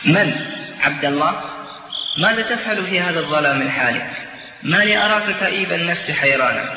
من؟ عبد الله؟ ماذا تفعل في هذا الظلام الحالك؟ ما لي أراك كئيب النفس حيرانا.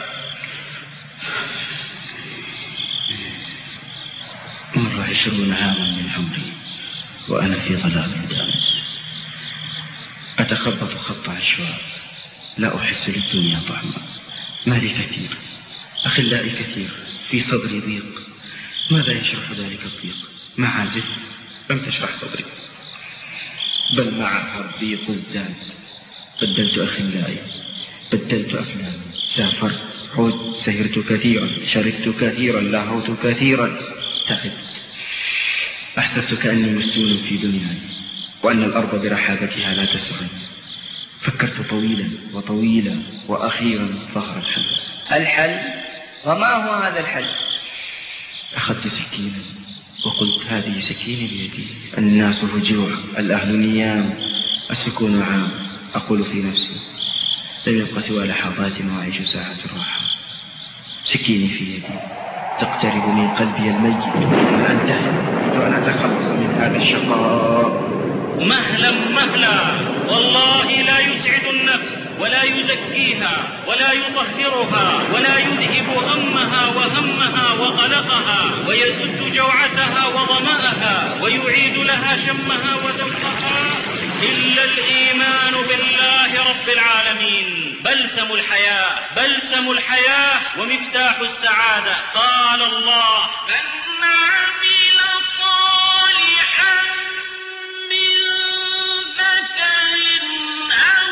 مر 20 عاما من عمري وأنا في ظلام دامس، أتخبط خط عشواء، لا أحس للدنيا طعما. مالي كثير، أخلائي كثير، في صدري ضيق. ماذا يشرح ذلك الضيق؟ معازف لم تشرح صدري، بل معها الضيق ازداد. بدلت أخلائي، بدلت أفلامي، سافرت، عدت، سهرت كثيرا، شربت كثيرا، لاهوت كثيرا، تعبت. أحسست كأني مسجون في دنياي، وأن الأرض برحابتها لا تسعني. فكرت طويلا وطويلا، وأخيرا ظهر الحل. الحل؟ وما هو هذا الحل؟ أخذت سكينا وقلت هذه سكيني بيدي. الناس هجوع، الأهل نيام، السكون عام. أقول في نفسي لم يبق سوى لحظات وأعيش ساعة الراحة. سكيني في يدي تقترب من قلبي الميت، وأنتهي وأن أتخلص من هذا الشقاء. مهلا مهلا، والله لا يسعد النفس ولا يزكيها ولا يطهرها ولا يذهب غمها وهمها وقلقها ويسد جوعتها وظمأها ويعيد لها شمها وذوقها إلا الإيمان بالله رب العالمين. بلسم الحياة، بلسم الحياة ومفتاح السعادة. قال الله: من عمل صالحا من ذكر أو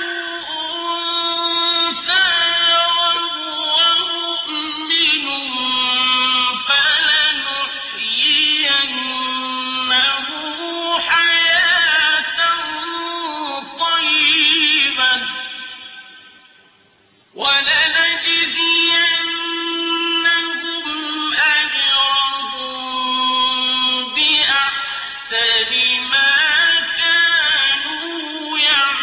أنثى وهو مؤمن فلنحيينه حياة طيبة ولنجزينهم أجرهم بأحسن ما كانوا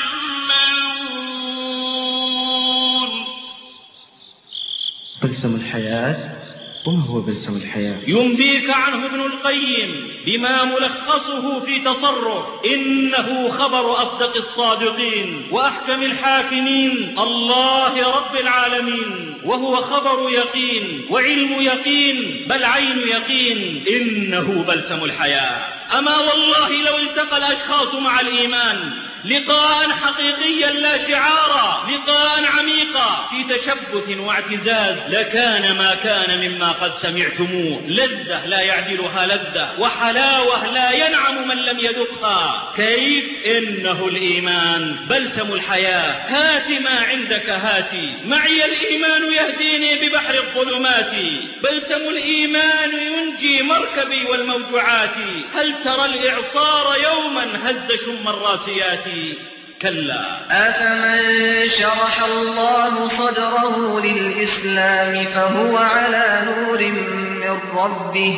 يعملون. بلسم الحياة؟ وما هو بلسم الحياة؟ ينبيك عنه ابن القيم بما ملخصه في تصرف: إنه خبر أصدق الصادقين وأحكم الحاكمين، الله رب العالمين، وهو خبر يقين وعلم يقين بل عين يقين. إنه بلسم الحياة. أما والله لو التقى الأشخاص مع الإيمان لقاء حقيقيا لا شعارا، لقاء عميقا في تشبث واعتزاز، لكان ما كان مما قد سمعتموه. لذة لا يعدلها لذة، وحلاوة لا ينعم من لم يذقها. كيف؟ إنه الإيمان بلسم الحياة. هات ما عندك هاتي، معي الإيمان يهديني ببحر الظلمات، بلسم الإيمان ينجي مركبي والموجوعات. هل ترى الإعصار يوما هز شم الراسيات؟ كلا. أفمن شرح الله صدره للإسلام فهو على نور من ربه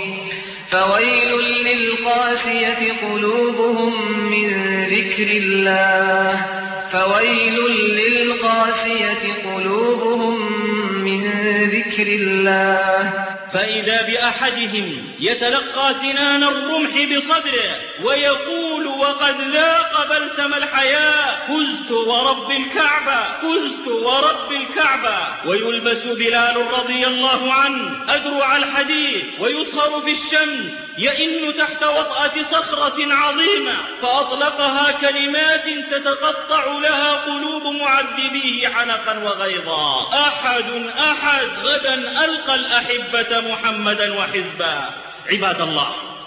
فويل للقاسية قلوبهم من ذكر الله فويل للقاسية قلوبهم من ذكر الله. فإذا بأحدهم يتلقى سنان الرمح بصدره ويقول وقد ذاق بلسم الحياة: فزت ورب الكعبة، فزت ورب الكعبة. ويلبس بلال رضي الله عنه أدرع الحديد ويصهر في الشمس، يئن تحت وطأة صخرة عظيمة، فأطلقها كلمات تتقطع لها قلوب معذبيه حنقا وغيظا: أحد أحد، غدا ألقى الأحبة محمدا وحزبا. عباد الله،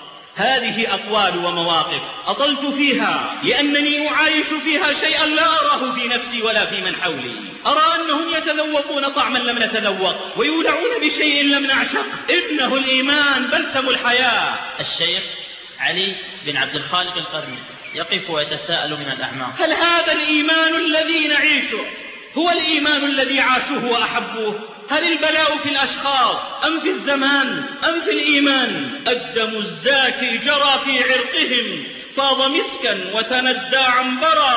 هذه أقوال ومواقف أطلت فيها لأنني أعايش فيها شيئا لا أراه في نفسي ولا في من حولي. أرى أنهم يتذوقون طعما لم نتذوق ويولعون بشيء لم نعشق. إنه الإيمان بلسم الحياة. الشيخ علي بن عبد الخالق القرني يقف ويتساءل من الأعماق: هل هذا الإيمان الذي نعيشه هو الإيمان الذي عاشوه وأحبوه؟ هل البلاء في الأشخاص أم في الزمان أم في الإيمان؟ الدم الزاكي جرى في عرقهم، فاض مسكا وتندى عنبرا،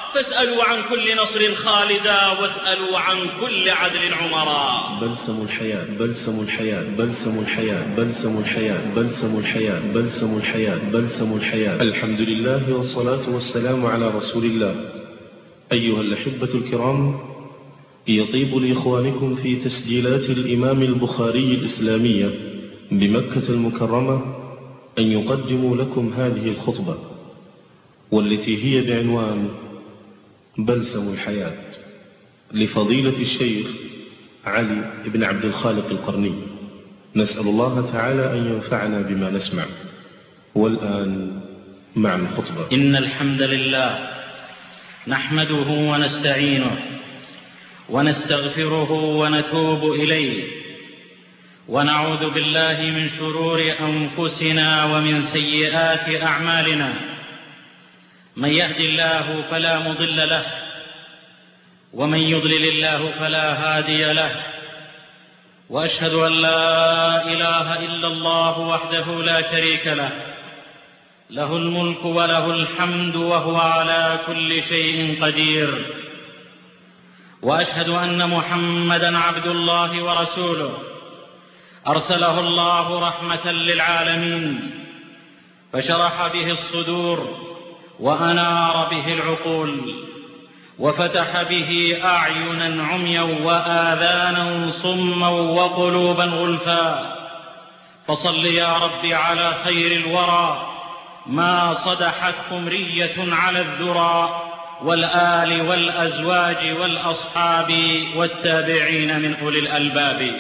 فاسألوا عن كل نصر خالدا واسألوا عن كل عدل عمرا. بلسم الحياة بلسم الحياة بلسم الحياة بلسم الحياة بلسم الحياة بلسم الحياة بلسم الحياة. الحمد لله والصلاة والسلام على رسول الله. أيها الأحبة الكرام، يطيب لإخوانكم في تسجيلات الإمام البخاري الإسلامية بمكة المكرمة أن يقدموا لكم هذه الخطبة، والتي هي بعنوان بلسم الحياة، لفضيلة الشيخ علي بن عبد الخالق القرني. نسأل الله تعالى أن ينفعنا بما نسمع. والآن مع الخطبة. إن الحمد لله نحمده ونستعينه ونستغفره ونتوب إليه، ونعوذ بالله من شرور أنفسنا ومن سيئات أعمالنا. من يهد الله فلا مضل له، ومن يضلل الله فلا هادي له، وأشهد أن لا إله إلا الله وحده لا شريك له، له الملك وله الحمد وهو على كل شيء قدير. وأشهد أن محمدًا عبد الله ورسوله، أرسله الله رحمة للعالمين، فشرح به الصدور وأنار به العقول، وفتح به أعينا عميا وآذانا صما وقلوبا غلفا. فصل يا رب على خير الورى ما صدحت قمرية على الذرى، والآل والأزواج والأصحاب والتابعين من أولي الألباب.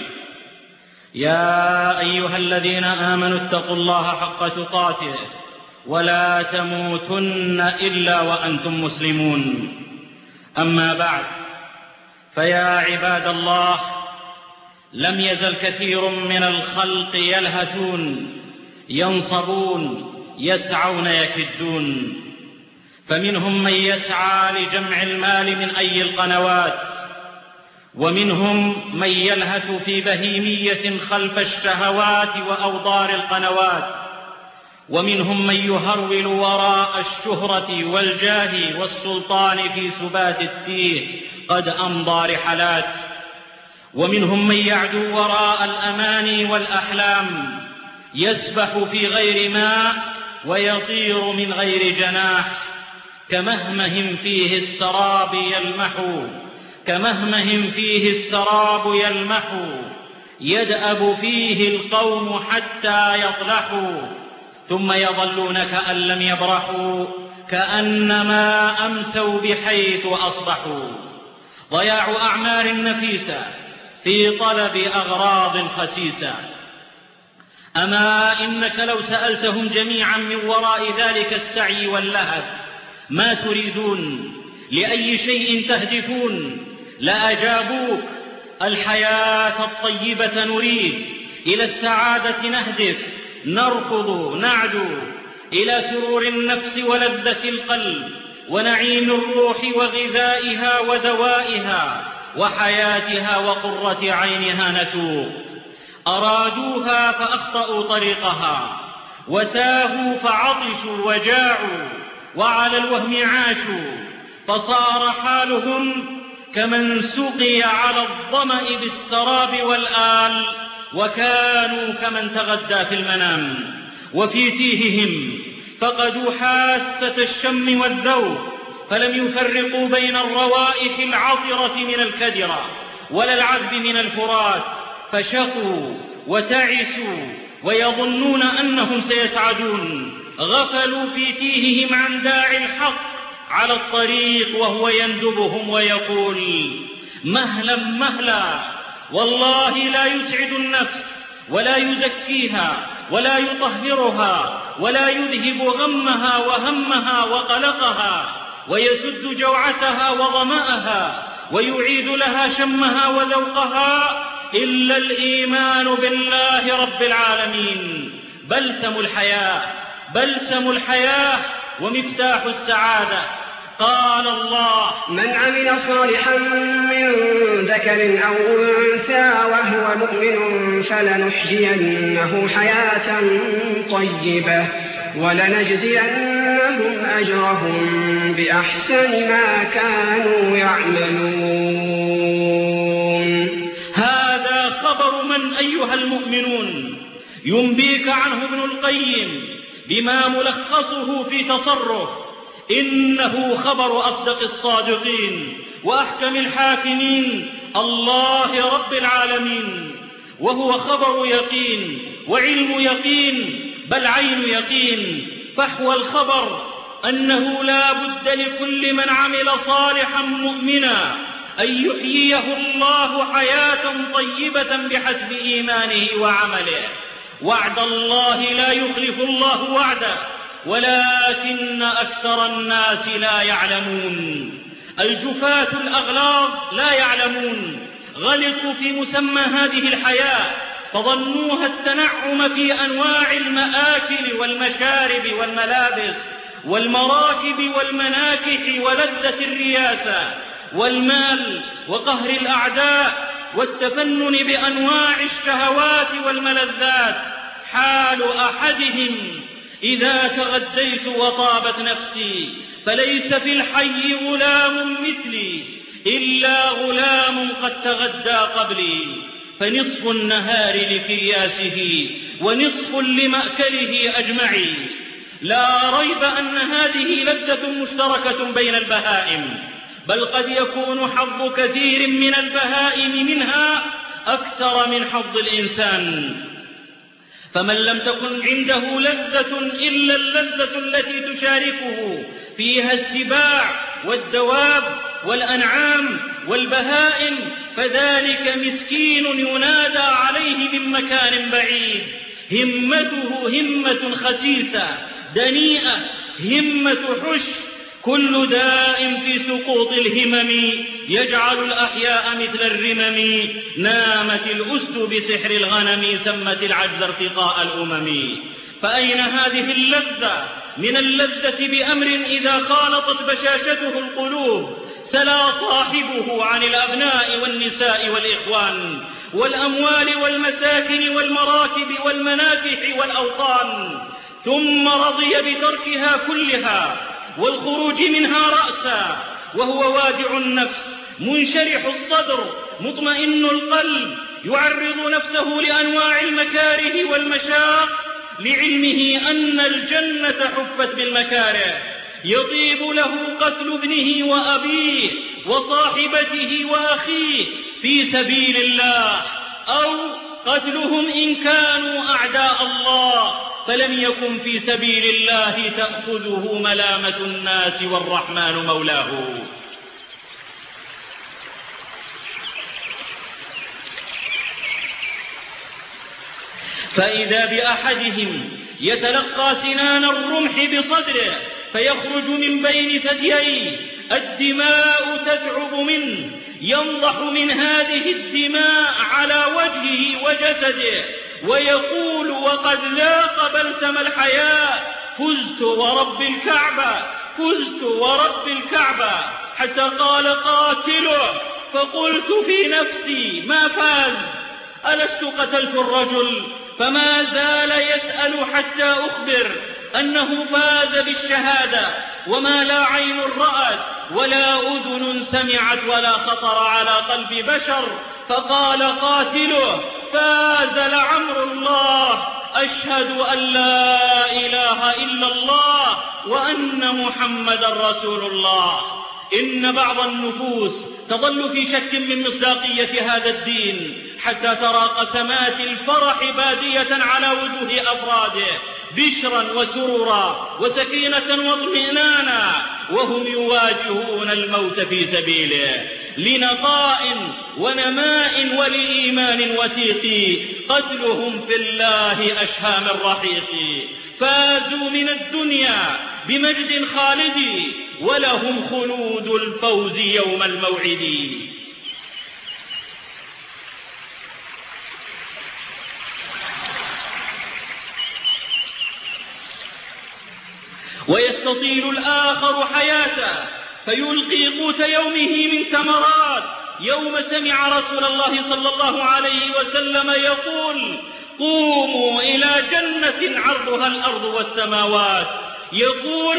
يا أيها الذين آمنوا اتقوا الله حق تقاته ولا تموتن إلا وأنتم مسلمون. أما بعد، فيا عباد الله، لم يزل كثير من الخلق يلهثون ينصبون يسعون يكدون، فمنهم من يسعى لجمع المال من أي القنوات، ومنهم من يلهث في بهيمية خلف الشهوات وأوضار القنوات، ومنهم من يهرول وراء الشهرة والجاه والسلطان في سبات التيه قد أمضى رحلات، ومنهم من يعدو وراء الأماني والأحلام يسبح في غير ماء ويطير من غير جناح، كمهمه فيه السراب يلمح، كمهمه فيه السراب يلمح، يدأب فيه القوم حتى يطلحوا، ثم يظلون كأن لم يبرحوا، كأنما أمسوا بحيث أصبحوا. ضياع أعمار نفيسة في طلب أغراض خسيسة. أما إنك لو سألتهم جميعا من وراء ذلك السعي واللهث ما تريدون، لأي شيء تهدفون، لأجابوك الحياة الطيبة نريد، إلى السعادة نهدف، نركض نعدو، إلى سرور النفس ولذة القلب ونعيم الروح وغذائها ودوائها وحياتها وقرة عينها نتوب. أرادوها فأخطأوا طريقها، وتاهوا فعطشوا وجاعوا، وعلى الوهم عاشوا، فصار حالهم كمن سقي على الظمأ بالسراب والآل، وكانوا كمن تغدى في المنام. وفي تيههم فقدوا حاسة الشم والذوق، فلم يفرقوا بين الروائح العطرة من الكدرة ولا العذب من الفرات، فشقوا وتعسوا ويظنون أنهم سيسعدون. غفلوا في تيههم عن داعي الحق على الطريق وهو يندبهم ويقول مهلا مهلا. والله لا يسعد النفس ولا يزكيها ولا يطهرها ولا يذهب غمها وهمها وقلقها، ويسد جوعتها وظمأها، ويعيد لها شمها وذوقها إلا الإيمان بالله رب العالمين. بلسم الحياة، بلسم الحياة ومفتاح السعادة. قال الله: من عمل صالحا من ذكر أو أنثى وهو مؤمن فلنحيينه حياة طيبة ولنجزينهم أجرهم بأحسن ما كانوا يعملون. هذا خبر من أيها المؤمنون ينبيك عنه ابن القيم بما ملخصه في تصرف إنه خبر أصدق الصادقين وأحكم الحاكمين الله رب العالمين، وهو خبر يقين وعلم يقين بل عين يقين. فحوى الخبر أنه لا بد لكل من عمل صالحا مؤمنا أن يحييه الله حياة طيبة بحسب إيمانه وعمله. وعد الله لا يخلف الله وعده ولكن أكثر الناس لا يعلمون. الجفاة الأغلاظ لا يعلمون، غلطوا في مسمى هذه الحياة فظنوها التنعم في أنواع المآكل والمشارب والملابس والمراكب والمناكح ولذة الرياسة والمال وقهر الأعداء والتفنن بأنواع الشهوات والملذات. حال أحدهم إذا تغديت وطابت نفسي فليس في الحي غلام مثلي إلا غلام قد تغدى قبلي، فنصف النهار لكياسه ونصف لمأكله أجمعي. لا ريب أن هذه لذة مشتركة بين البهائم، بل قد يكون حظ كثير من البهائم منها أكثر من حظ الإنسان. فمن لم تكن عنده لذة إلا اللذة التي تشاركه فيها السباع والدواب والأنعام والبهائم فذلك مسكين ينادى عليه من مكان بعيد. همته همة خسيسة دنيئة، همة حش، كل داء في سقوط الهمم يجعل الأحياء مثل الرمم. نامت الأسد بسحر الغنم سمت العجز ارتقاء الأمم. فأين هذه اللذة من اللذة بأمر إذا خالطت بشاشته القلوب سلا صاحبه عن الأبناء والنساء والإخوان والأموال والمساكن والمراكب والمناكح والأوطان، ثم رضي بتركها كلها والخروج منها رأسا وهو وادع النفس منشرح الصدر مطمئن القلب يعرض نفسه لأنواع المكاره والمشاق لعلمه أن الجنة حفت بالمكاره. يطيب له قتل ابنه وأبيه وصاحبته وأخيه في سبيل الله، أو قتلهم إن كانوا أعداء الله فلم يكن في سبيل الله تأخذه ملامة الناس والرحمن مولاه. فإذا بأحدهم يتلقى سنان الرمح بصدره فيخرج من بين ثدييه الدماء تذعب منه، ينضح من هذه الدماء على وجهه وجسده ويقول وقد لاق بلسم الحياة فزت ورب الكعبة، فزت ورب الكعبة، حتى قال قاتله فقلت في نفسي ما فاز، ألست قتلت الرجل؟ فما زال يسأل حتى أخبر أنه فاز بالشهادة وما لا عين رأت ولا أذن سمعت ولا خطر على قلب بشر. فقال قاتله فاز لعمر الله، أشهد أن لا إله إلا الله وأن محمدا رسول الله. إن بعض النفوس تظل في شك من مصداقية هذا الدين حتى ترى قسمات الفرح بادية على وجوه أفراده بشرا وسرورا وسكينة واطمئنانا وهم يواجهون الموت في سبيله، لنقاء ونماء ولإيمان وثيق قتلهم في الله أشهى من رحيق. فازوا من الدنيا بمجد خالد ولهم خلود الفوز يوم الموعد. ويستطيل الآخر حياته فيلقي قوت يومه من تمرات. يوم سمع رسول الله صلى الله عليه وسلم يقول قوموا إلى جنة عرضها الأرض والسماوات، يقول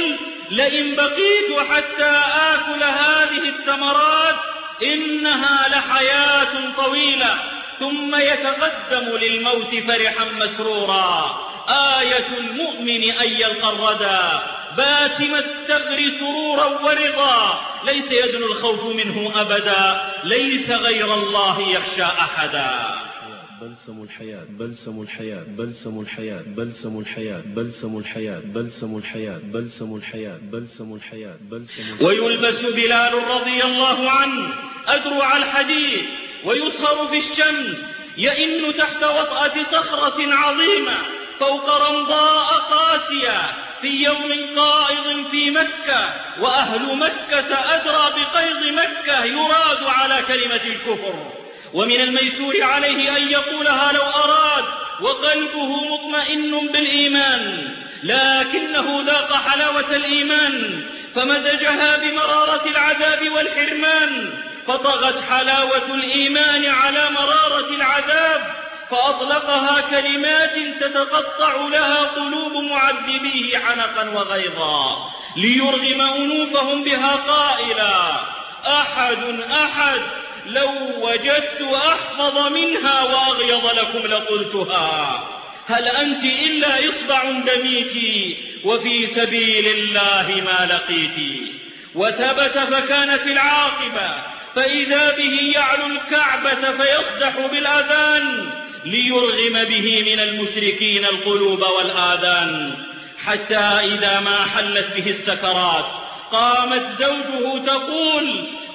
لئن بقيت حتى آكل هذه الثمرات إنها لحياة طويلة، ثم يتقدم للموت فرحا مسرورا. آية المؤمن أن يلقى الردى باسم الثغر سرورا ورضا، ليس يدنو الخوف منه أبدا، ليس غير الله يخشى أحدا. بلسم الحياة بلسم الحياة بلسم الحياة بلسم الحياة بلسم الحياة بلسم الحياة بلسم الحياة بلسم الحياة بلسم. ويلبس بلال رضي الله عنه أدرع الحديد ويسهر في الشمس، يئن تحت وطأة صخرة عظيمة فوق رمضاء قاسية في يوم قائض في مكة، وأهل مكة أدرى بقيض مكة يراد على كلمة الكفر، ومن الميسور عليه أن يقولها لو أراد وقلبه مطمئن بالإيمان، لكنه ذاق حلاوة الإيمان فمزجها بمرارة العذاب والحرمان، فطغت حلاوة الإيمان على مرارة العذاب، فأطلقها كلمات تتقطع لها قلوب معذبيه عنقا وغيظا، ليرغم أنوفهم بها قائلا: أحد أحد، لو وجدت أحفظ منها وأغيظ لكم لقلتها، هل أنت إلا إصبع دميت وفي سبيل الله ما لقيت. وثبت فكانت العاقبة، فإذا به يعلو الكعبة فيصدح بالأذان ليرغم به من المشركين القلوب والآذان، حتى إذا ما حلت به السكرات قامت زوجه تقول: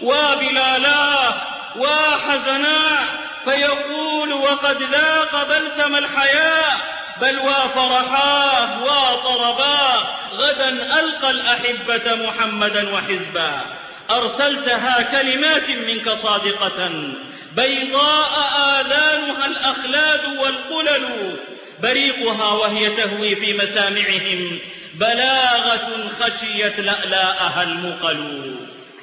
وبلالا وحزنا، فيقول وقد ذاق بلسم الحياة، بل وفرحاه وطرباه، غدا ألقى الأحبة محمدا وحزبا. أرسلتها كلمات منك صادقة بيضاء آذانها الأخلاد والقلل، بريقها وهي تهوي في مسامعهم بلاغة خشيت لألاءها المقل.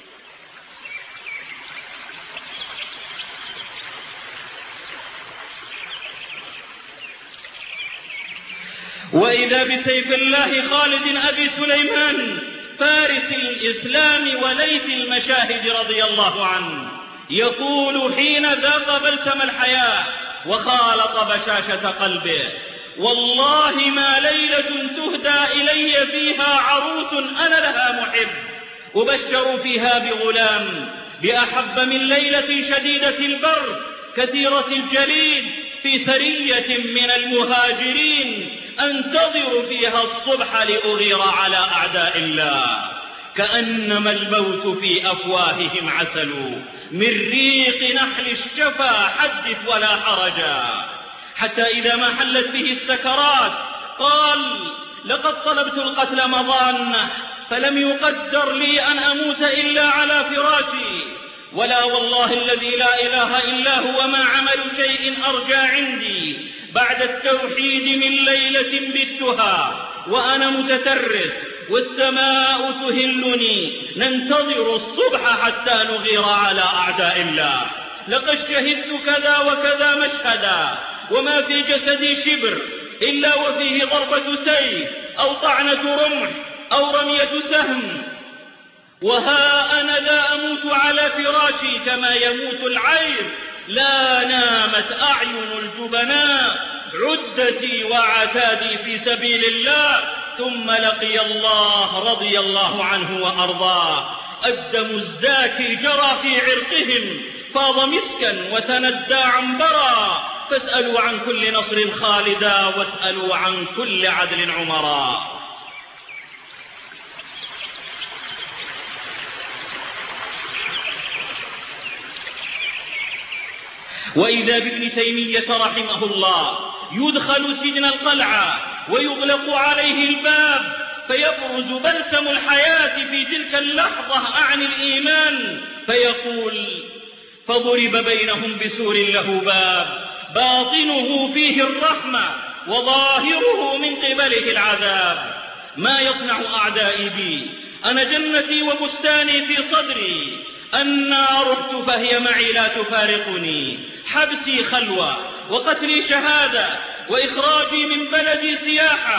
وإذا بسيف الله خالد أبي سليمان فارس الإسلام وليث المشاهد رضي الله عنه، يقول حين ذاق بلسم الحياة وخالط بشاشة قلبه: والله ما ليلة تهدى إلي فيها عروس أنا لها محب، أبشر فيها بغلام بأحب من ليلة شديدة البرد كثيرة الجليد في سرية من المهاجرين، أنتظر فيها الصبح لأغير على أعداء الله، كأنما الموت في أفواههم عسل، من ريق نحل الشفا حدث ولا حرجا. حتى إذا ما حلت به السكرات قال: لقد طلبت القتل مضانة، فلم يقدر لي أن أموت إلا على فراشي، ولا والله الذي لا إله إلا هو ما عمل شيء أرجى عندي بعد التوحيد من ليلة بتها وأنا متترس والسماء تهلني، ننتظر الصبح حتى نغير على أعداء الله. لقد شهدت كذا وكذا مشهدا، وما في جسدي شبر إلا وفيه ضربة سيف أو طعنة رمح أو رمية سهم، وها أنا لا أموت على فراشي كما يموت العير، لا نامت أعين الجبناء، عدتي وعتادي في سبيل الله، ثم لقي الله رضي الله عنه وأرضاه. الدم الزاكي جرى في عرقهم، فاض مسكا وتندى عنبرا، فاسألوا عن كل نصر خالدا، واسألوا عن كل عدل عمرا. وإذا بابن تيمية رحمه الله يدخل سجن القلعة ويغلق عليه الباب، فيبرز بلسم الحياة في تلك اللحظة عن الإيمان، فيقول: فضرب بينهم بسور له باب باطنه فيه الرحمة وظاهره من قبله العذاب. ما يصنع أعدائي بي؟ أنا جنتي وبستاني في صدري، النار رحت فهي معي لا تفارقني، حبسي خلوة وقتلي شهادة وإخراجي من بلدي سياحة،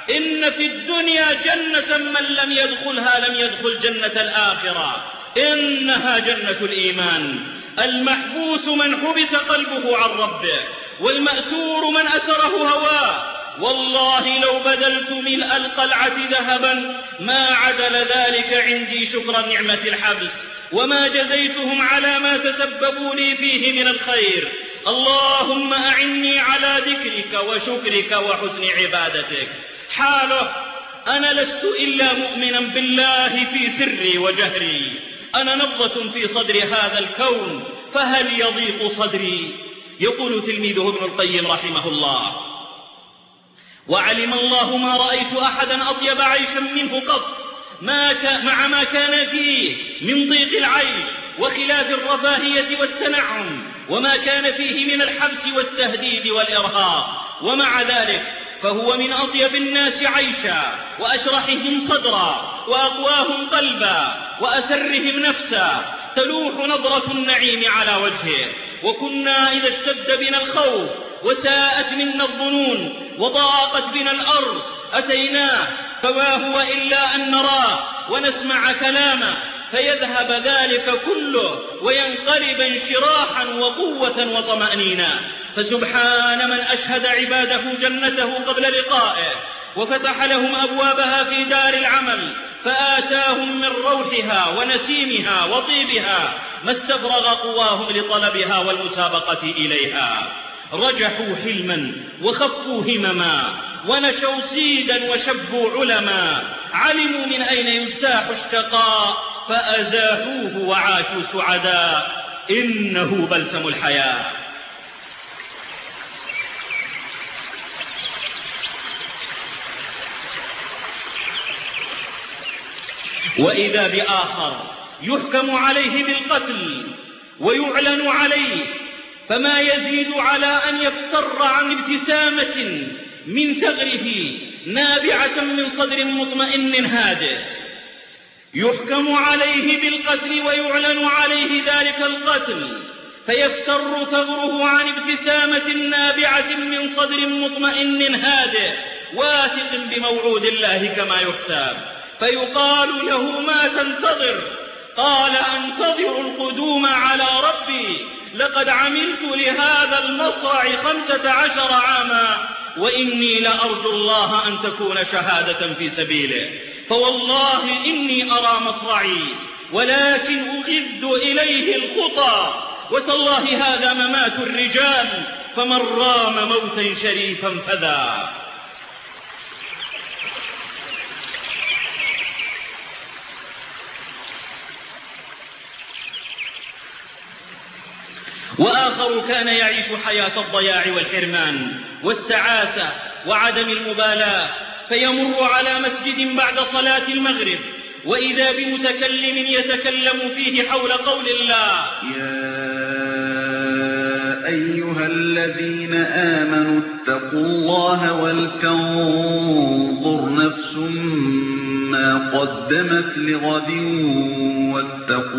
إن في الدنيا جنة من لم يدخلها لم يدخل جنة الآخرة، إنها جنة الإيمان. المحبوس من حبس قلبه عن ربه، والمأسور من أسره هواه. والله لو بذلت ملء القلعة ذهبا ما عدل ذلك عندي شكر نعمة الحبس، وما جزيتهم على ما تسببوا لي فيه من الخير. اللهم أعني على ذكرك وشكرك وحسن عبادتك. حاله: أنا لست إلا مؤمنا بالله في سري وجهري، أنا نبضة في صدر هذا الكون، فهل يضيق صدري؟ يقول تلميذه ابن القيم رحمه الله: وعلم الله ما رأيت أحدا أطيب عيشا منه قط، مع ما كان فيه من ضيق العيش وخلاف الرفاهية والتنعم، وما كان فيه من الحبس والتهديد والإرهاق. ومع ذلك فهو من أطيب الناس عيشا، وأشرحهم صدرا، وأقواهم قلبا، وأسرهم نفسا، تلوح نظرة النعيم على وجهه. وكنا إذا اشتد بنا الخوف وساءت منا الظنون وضاقت بنا الأرض أتيناه، فما هو إلا أن نراه ونسمع كلامه، فيذهب ذلك كله وينقلب انشراحا وقوة وطمأنينة. فسبحان من أشهد عباده جنته قبل لقائه، وفتح لهم أبوابها في دار العمل، فآتاهم من روحها ونسيمها وطيبها ما استفرغ قواهم لطلبها والمسابقة إليها. رجحوا حلما وخفوا همما، ونشوا سيدا وشبوا علما، علموا من أين يفتاح الشقاء فأزاحوه وعاشوا سعداء. إنه بلسم الحياة. وإذا بآخر يحكم عليه بالقتل ويعلن عليه، فما يزيد على أن يفتر عن ابتسامة من ثغره نابعة من صدر مطمئن هادئ. يحكم عليه بالقتل ويعلن عليه ذلك القتل، فيفتر ثغره عن ابتسامة نابعة من صدر مطمئن هادئ واثق بموعود الله كما يحساب، فيقال له: ما تنتظر؟ قال: أنتظر القدوم على ربي، لقد عملت لهذا المصرع 15 عاما، وإني لأرجو الله أن تكون شهادة في سبيله، فوالله إني أرى مصرعي ولكن أغذ إليه الخطى، وتالله هذا ممات الرجال، فمن رام موتا شريفا فذا. وآخر كان يعيش حياة الضياع والحرمان والتعاسة وعدم المبالاة، فيمر على مسجد بعد صلاة المغرب، وإذا بمتكلم يتكلم فيه حول قول الله: يا أيها الذين آمنوا اتقوا الله ولتنظر نفس ما قدمت لغد واتقوا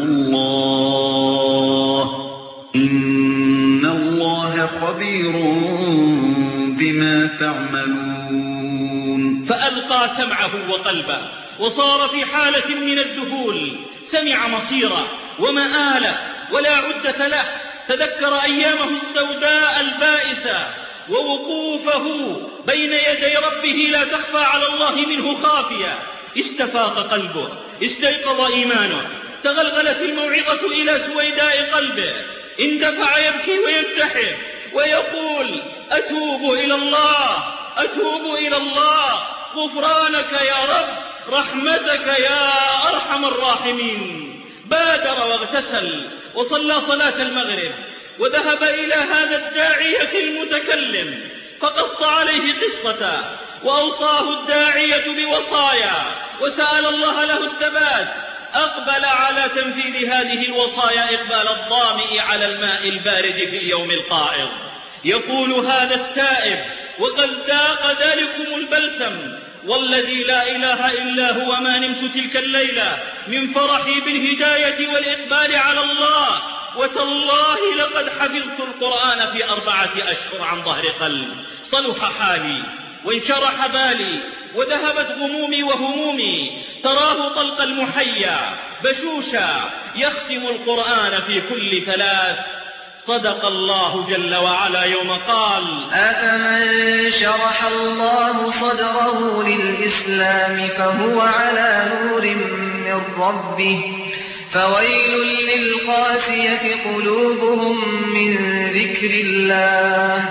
الله إن الله خبير بما تعملون. فألقى سمعه وقلبه وصار في حالة من الذهول، سمع مصيره ومآله ولا عدة له، تذكر أيامه السوداء البائسة ووقوفه بين يدي ربه لا تخفى على الله منه خافية. استفاق قلبه، استيقظ إيمانه، تغلغلت الموعظة إلى سويداء قلبه، اندفع يبكي وينتحر ويقول: أتوب إلى الله، أتوب إلى الله، غفرانك يا رب، رحمتك يا أرحم الراحمين. بادر واغتسل وصلى صلاة المغرب، وذهب إلى هذا الداعية المتكلم فقص عليه قصته، وأوصاه الداعية بوصايا وسأل الله له الثبات. أقبل على تنفيذ هذه الوصايا إقبال الظامئ على الماء البارد في اليوم القائض. يقول هذا التائب وقد ذاق ذلكم البلسم: والذي لا إله إلا هو ما نمت تلك الليلة من فرحي بالهداية والإقبال على الله، وتالله لقد حفظت القرآن في 4 أشهر عن ظهر قلب. صلح حالي وانشرح بالي وذهبت غمومي وهمومي. تراه طلق المحيا بشوشا يختم القرآن في كل 3. صدق الله جل وعلا يوم قال: أفمن شرح الله صدره للإسلام فهو على نور من ربه فويل للقاسية قلوبهم من ذكر الله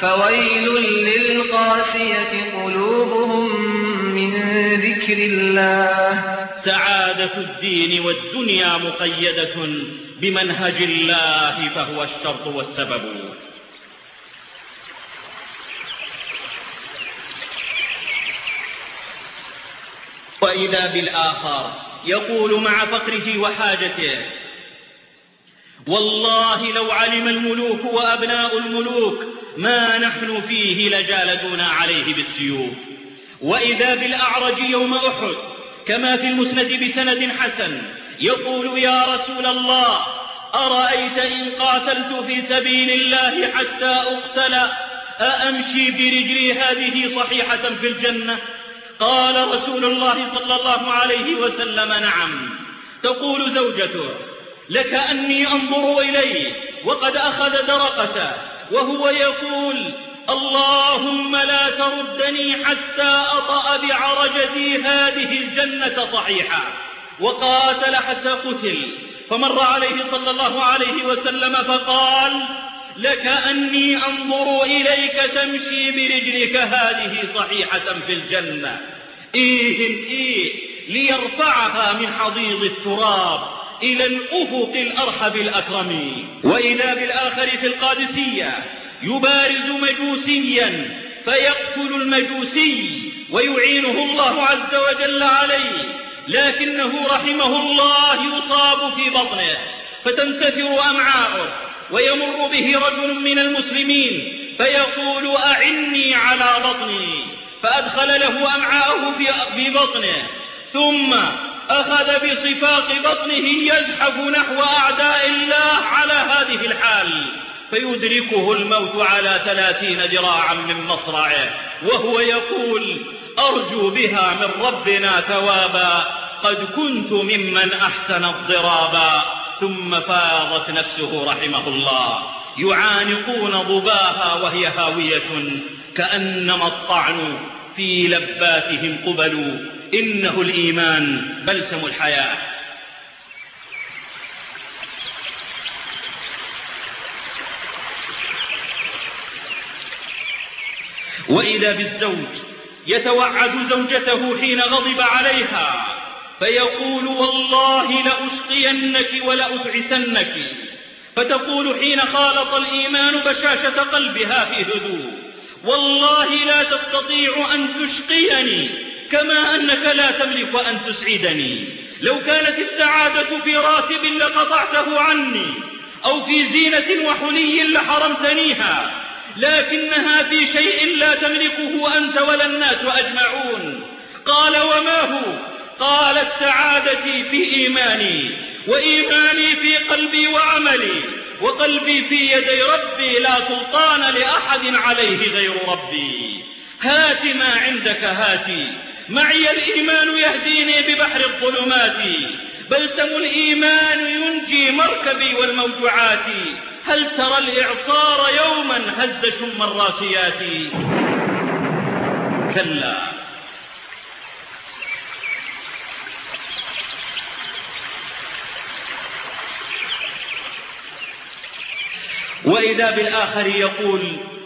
سعادة الدين والدنيا مقيدة بمنهج الله فهو الشرط والسبب. وإذا بالآخر يقول مع فقره وحاجته: والله لو علم الملوك وأبناء الملوك ما نحن فيه لجالدونا عليه بالسيوف. وإذا بالأعرج يوم أحد كما في المسند بسند حسن يقول: يا رسول الله، أرأيت إن قاتلت في سبيل الله حتى أقتل أأمشي برجلي هذه صحيحة في الجنة؟ قال رسول الله صلى الله عليه وسلم: نعم. تقول زوجته: لكأني أنظر إليه وقد أخذ درقته وهو يقول: اللهم لا تردني حتى أطأ بعرجتي هذه الجنة صحيحة. وقاتل حتى قتل، فمر عليه صلى الله عليه وسلم فقال: لكأني أنظر إليك تمشي برجلك هذه صحيحة في الجنة. إيه ليرفعها من حضيض التراب إلى الأفق الأرحب الأكرم. وإذا بالآخر في القادسية يبارز مجوسيا فيقتل المجوسي ويعينه الله عز وجل عليه، لكنه رحمه الله يصاب في بطنه فتنتفر أمعاؤه، ويمر به رجل من المسلمين فيقول: أعني على بطني، فأدخل له أمعاءه في بطنه، ذ أخذ بصفاق بطنه يزحف نحو أعداء الله على هذه الحال، فيدركه الموت على 30 ذراعا من مصرعه وهو يقول: أرجو بها من ربنا ثوابا، قد كنت ممن أحسن الضرابا. ثم فاضت نفسه رحمه الله، يعانقون ضباها وهي هاوية كأنما الطعن في لباتهم قبل. إنه الإيمان بلسم الحياة. وإذا بالزوج يتوعد زوجته حين غضب عليها فيقول: والله لأسقينك ولأتعسنك، فتقول حين خالط الإيمان بشاشة قلبها في هدوء: والله لا تستطيع أن تشقيني كما أنك لا تملك أن تسعدني. لو كانت السعادة في راتب لقطعته عني، أو في زينة وحلي لحرمتنيها، لكنها في شيء لا تملكه أنت ولا الناس أجمعون. قال: وما هو؟ قالت: سعادتي في إيماني، وإيماني في قلبي وعملي، وقلبي في يدي ربي لا سلطان لأحد عليه غير ربي. هات ما عندك هاتي، معي الإيمان يهديني ببحر الظلمات، بلسم الإيمان ينجي مركبي والموجوعات. هل ترى الإعصار يوما هز شم الراسيات؟ كلا. وإذا بالآخر يقول: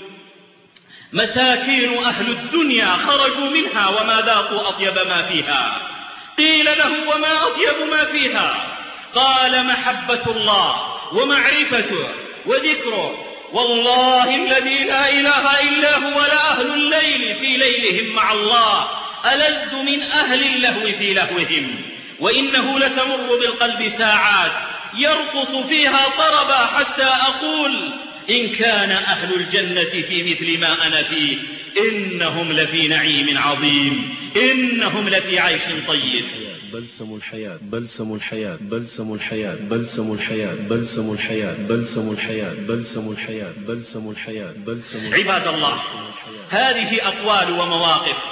مساكين أهل الدنيا خرجوا منها وما ذاقوا أطيب ما فيها. قيل له: وما أطيب ما فيها؟ قال: محبة الله ومعرفته وذكره، والله الذي لا إله إلا هو لأهل الليل في ليلهم مع الله ألذ من أهل اللهو في لهوهم. وإنه لتمر بالقلب ساعات يرقص فيها طربا حتى أقول: إن كان أهل الجنة في مثل ما أنا فيه إنهم لفي نعيم عظيم، إنهم لفي عيش طيب. بلسم الحياة، بلسم الحياة، بلسم الحياة، بلسم الحياة، بلسم الحياة، بلسم الحياة، بلسم الحياة، بلسم الحياة، بلسم الحياة. عباد الله، هذه أقوال ومواقف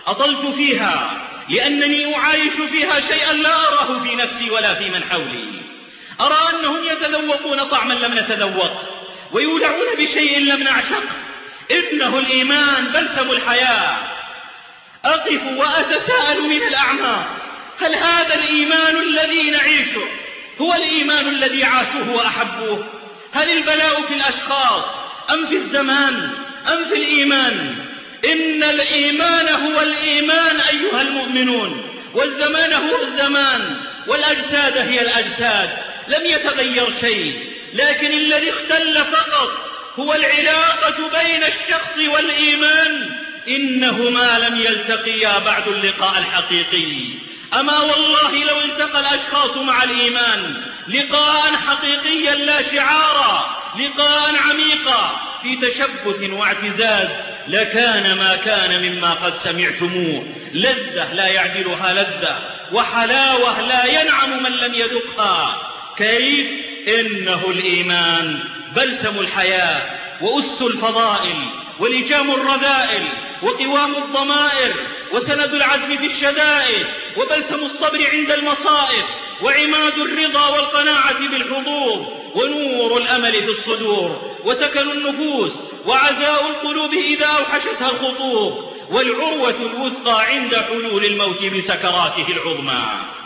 أطلت فيها لأنني أعايش فيها شيئا لا أراه في نفسي ولا في من حولي. أرى أنهم يتذوقون طعما لم نتذوق ويولعون بشيء لم نعشق. إنه الإيمان بلسم الحياة. أقف وأتساءل من الأعماق: هل هذا الإيمان الذي نعيشه هو الإيمان الذي عاشوه وأحبوه؟ هل البلاء في الأشخاص أم في الزمان أم في الإيمان؟ إن الإيمان هو الإيمان أيها المؤمنون، والزمان هو الزمان، والأجساد هي الأجساد. لم يتغير شيء، لكن الذي اختل فقط هو العلاقة بين الشخص والإيمان. إنهما لم يلتقيا بعد اللقاء الحقيقي. أما والله لو التقى الأشخاص مع الإيمان لقاء حقيقيا لا شعارا، لقاء عميقا في تشبث واعتزاز، لكان ما كان مما قد سمعتموه. لذة لا يعدلها لذة، وحلاوة لا ينعم من لم يذقها. كيف؟ إنه الإيمان بلسم الحياة، وأس الفضائل، ولجام الرذائل، وقوام الضمائر، وسند العزم في الشدائد، وبلسم الصبر عند المصائب، وعماد الرضا والقناعة بالحظوظ، ونور الأمل في الصدور، وسكن النفوس، وعزاء القلوب إذا أوحشتها الخطوب، والعروة الوثقى عند حلول الموت بسكراته العظمى.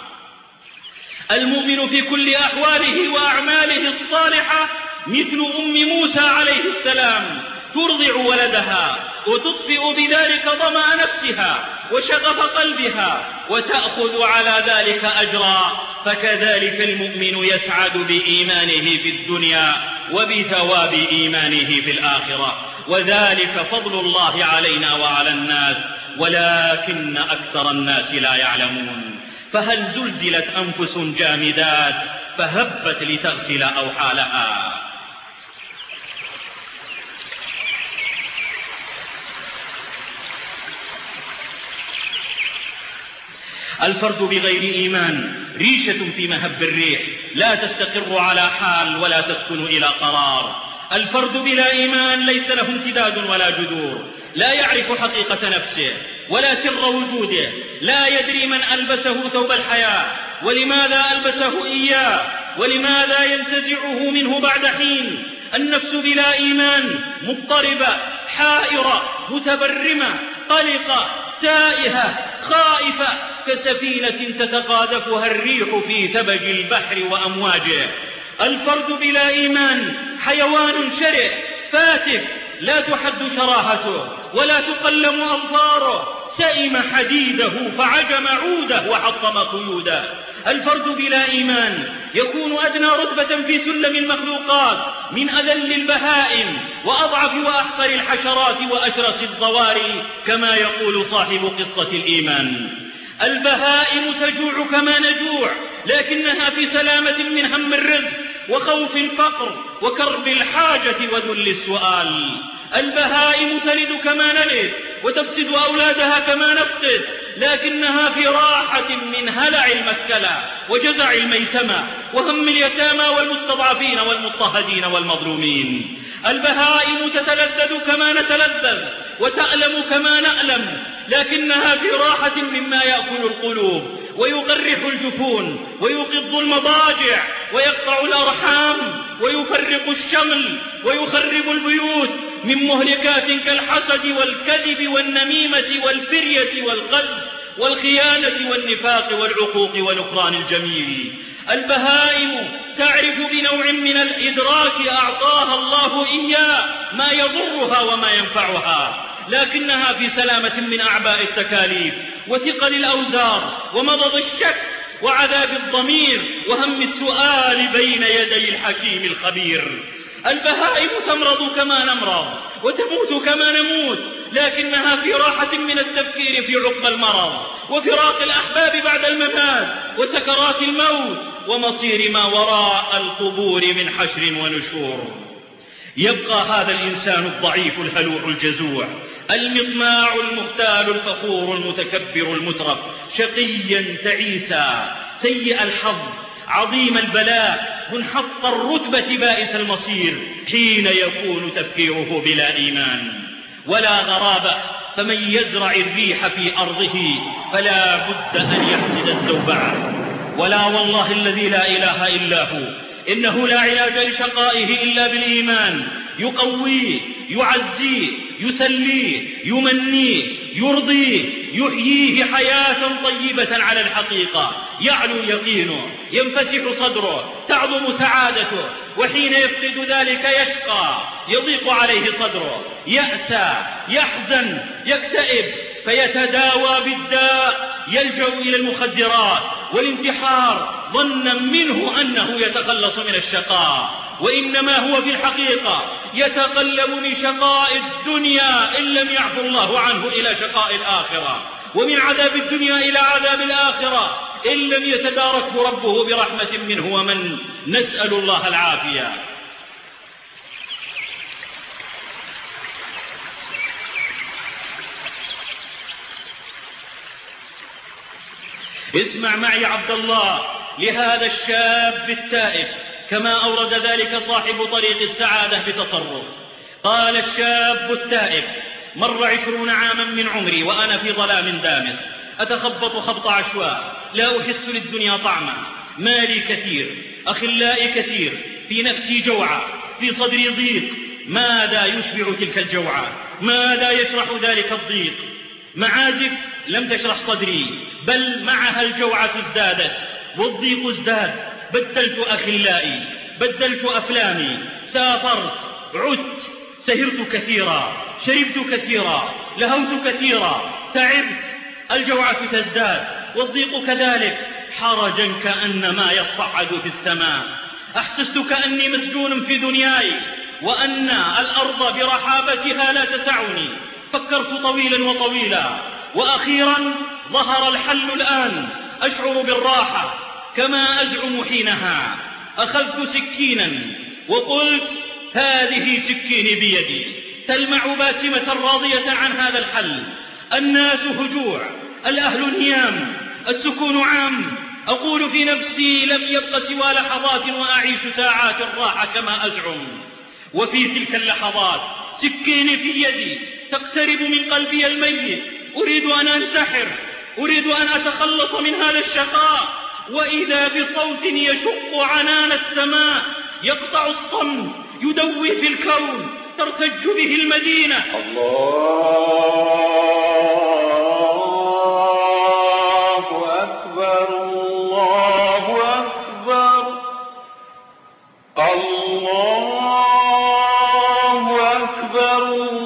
المؤمن في كل أحواله وأعماله الصالحة مثل أم موسى عليه السلام، ترضع ولدها وتطفئ بذلك ظمأ نفسها وشغف قلبها، وتأخذ على ذلك أجرا. فكذلك المؤمن يسعد بإيمانه في الدنيا وبثواب إيمانه في الآخرة، وذلك فضل الله علينا وعلى الناس، ولكن أكثر الناس لا يعلمون. فهل زلزلت أنفس جامدات فهبت لتغسل أوحالها؟ الفرد بغير إيمان ريشة في مهب الريح، لا تستقر على حال ولا تسكن إلى قرار. الفرد بلا إيمان ليس له امتداد ولا جذور، لا يعرف حقيقة نفسه ولا سر وجوده، لا يدري من ألبسه ثوب الحياة ولماذا ألبسه إياه، ولماذا ينتزعه منه بعد حين. النفس بلا إيمان مضطربة، حائرة، متبرمة، قلقة، تائهة، خائفة، كسفينة تتقاذفها الريح في ثبج البحر وأمواجه. الفرد بلا إيمان حيوان شرئ فاتك، لا تحد شراهته ولا تقلم أظفاره، سئم حديده فعجم عوده وحطم قيوده. الفرد بلا إيمان يكون أدنى رتبة في سلم المخلوقات من أذل البهائم وأضعف وأحقر الحشرات وأشرس الضواري، كما يقول صاحب قصة الإيمان. البهائم تجوع كما نجوع، لكنها في سلامة من هم الرزق وخوف الفقر وكرب الحاجة وذل السؤال. البهائم تلد كما نلد وتفسد أولادها كما نفقد، لكنها في راحة من هلع المسكلة وجزع الميتمة وهم اليتامى والمستضعفين والمضطهدين والمظلومين. البهائم تتلذذ كما نتلذذ وتألم كما نألم، لكنها في راحة مما يأكل القلوب ويقرح الجفون ويقض المضاجع ويقطع الأرحام ويفرق الشمل ويخرب البيوت من مهلكات كالحسد والكذب والنميمة والفرية والقذف والخيانة والنفاق والعقوق ونكران الجميل. البهائم تعرف بنوع من الإدراك أعطاها الله إياه ما يضرها وما ينفعها، لكنها في سلامة من أعباء التكاليف وثقل الأوزار ومضض الشك وعذاب الضمير وهم السؤال بين يدي الحكيم الخبير. البهائم تمرض كما نمرض وتموت كما نموت، لكنها في راحة من التفكير في عقب المرض وفراق الأحباب بعد الممات وسكرات الموت ومصير ما وراء القبور من حشر ونشور. يبقى هذا الإنسان الضعيف الهلوع الجزوع المطماع المختال الفخور المتكبر المترف، شقيا تعيسا سيء الحظ عظيم البلاء منحط الرتبة بائس المصير حين يكون تفكيره بلا إيمان. ولا غرابة فمن يزرع الريح في أرضه فلا بد أن يحسد الزوبعة. ولا والله الذي لا إله إلا هو إنه لا علاج لشقائه إلا بالإيمان، يقويه، يعزيه، يسليه، يمنيه، يرضيه، يحييه حياة طيبة على الحقيقة، يعلو يقينه، ينفسح صدره، تعظم سعادته، وحين يفقد ذلك يشقى، يضيق عليه صدره، يأسى، يحزن، يكتئب، فيتداوى بالداء، يلجأ إلى المخدرات والانتحار ظنا منه أنه يتخلص من الشقاء، وإنما هو في الحقيقة يتقلب من شقاء الدنيا إن لم يعفو الله عنه إلى شقاء الآخرة، ومن عذاب الدنيا إلى عذاب الآخرة إن لم يتداركه ربه برحمة منه ومن، نسأل الله العافية. اسمع معي عبد الله لهذا الشاب التائب كما أورد ذلك صاحب طريق السعادة بتصرف. قال الشاب التائب: مر 20 عاما من عمري وأنا في ظلام دامس، أتخبط خبط عشواء، لا أحس للدنيا طعما، مالي كثير، أخلائي كثير، في نفسي جوعة، في صدري ضيق. ماذا يشبع تلك الجوعة؟ ماذا يشرح ذلك الضيق؟ معازف لم تشرح صدري، بل معها الجوعة ازدادت والضيق ازداد. بدلت أخلائي، بدلت أفلامي، سافرت، عدت، سهرت كثيرا، شربت كثيرا، لهوت كثيرا، تعبت، الجوعة تزداد والضيق كذلك، حرجا كأنما يصعد في السماء. أحسست كأني مسجون في دنياي، وأن الأرض برحابتها لا تسعني. فكرت طويلا وطويلا، وأخيرا ظهر الحل الآن. أشعر بالراحة كما أزعم حينها. أخذت سكينا وقلت: هذه سكيني بيدي، تلمع باسمة راضية عن هذا الحل. الناس هجوع، الأهل نيام، السكون عام. أقول في نفسي: لم يبق سوى لحظات وأعيش ساعات الراحة كما أزعم. وفي تلك اللحظات سكيني في يدي تقترب من قلبي الميت، أريد أن أنتحر، أريد أن أتخلص من هذا الشقاء، وإذا بصوت يشق عنان السماء، يقطع الصمت، يدوي في الكون، ترتج به المدينة. الله أكبر، الله أكبر، الله أكبر،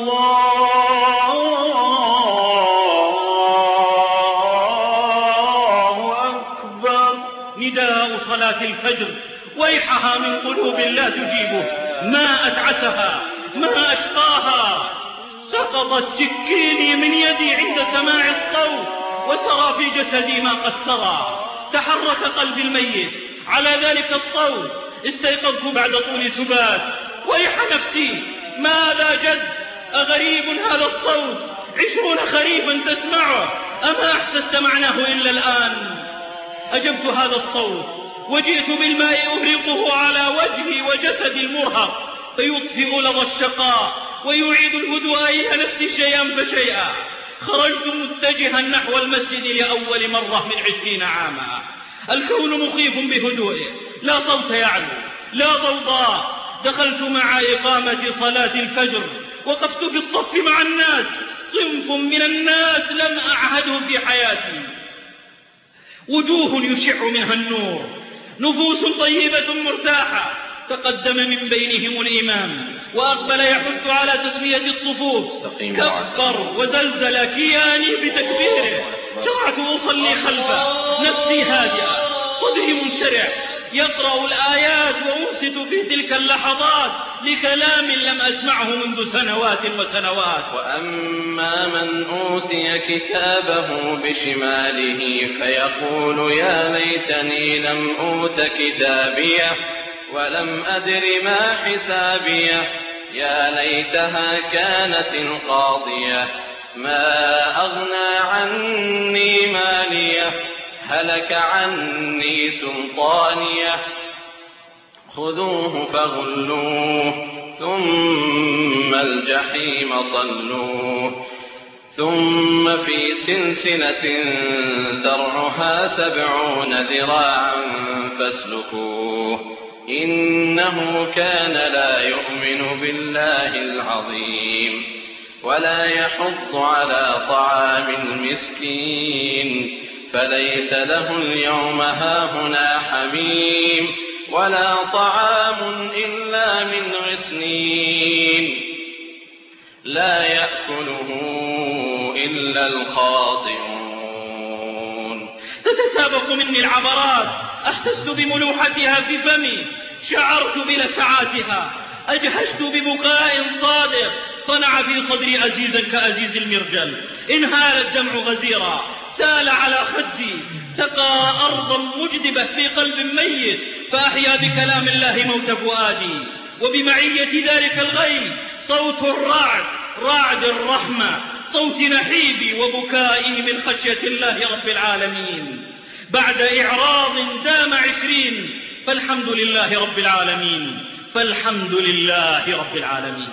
الله أكبر. نداء صلاة الفجر، ويحها من قلوب لا تجيبه، ما أتعسها، ما أشقاها. سقطت سكيني من يدي عند سماع الصوت، وسرى في جسدي ما قد سرى. تحرك قلبي الميت على ذلك الصوت. استيقظت بعد طول سبات. ويح نفسي، ماذا جد؟ أغريب هذا الصوت، 20 خريفا تسمعه، أما أحسست معناه إلا الآن؟ أجبت هذا الصوت، وجئت بالماء أهرقه على وجهي وجسدي المرهق، فيطفئ لظى الشقاء ويعيد الهدوء إلى نفسي شيئا فشيئا. خرجت متجها نحو المسجد لأول مرة من 20 عاما. الكون مخيف بهدوئه، لا صوت يعلو، لا ضوضاء. دخلت مع إقامة صلاة الفجر، وقفت في الصف مع الناس، صنف من الناس لم أعهده في حياتي، وجوه يشع منها النور، نفوس طيبة مرتاحة. تقدم من بينهم الإمام وأقبل يحث على تسوية الصفوف، كبر وزلزل كياني بتكبيره. شرعت أصلي خلفه، نفسي هادئة، صدري منشرح، يقرأ الآيات وأنصت في تلك اللحظات لكلام لم أسمعه منذ سنوات وسنوات. وأما من أوتي كتابه بشماله فيقول: يا ليتني لم أوت كتابيه ولم أدر ما حسابيه، يا ليتها كانت القاضية، ما أغنى عني ماليه، هلك عني سلطانيه، خذوه فغلوه ثم الجحيم صلوه، ثم في سلسلة ذرعها 70 ذراعا فاسلكوه إنه كان لا يؤمن بالله العظيم ولا يحض على طعام المسكين فليس له اليوم هاهنا حميم ولا طعام إلا من غسلين لا يأكله إلا الخاطئون. تتسابق مني العبرات، أحسست بملوحتها في فمي، شعرت بلسعاتها، أجهشت ببكاء صادق صنع في صدري أزيزا كأزيز المرجل، انهال الدمع غزيرا سال على خدي، سقى أرضا مجدبة في قلب ميت، فأحيا بكلام الله موت فؤادي، وبمعية ذلك الغيث صوت الرعد، رعد الرحمة، صوت نحيبي وبكائي من خشية الله رب العالمين. بعد إعراض دام 20، فالحمد لله رب العالمين، فالحمد لله رب العالمين.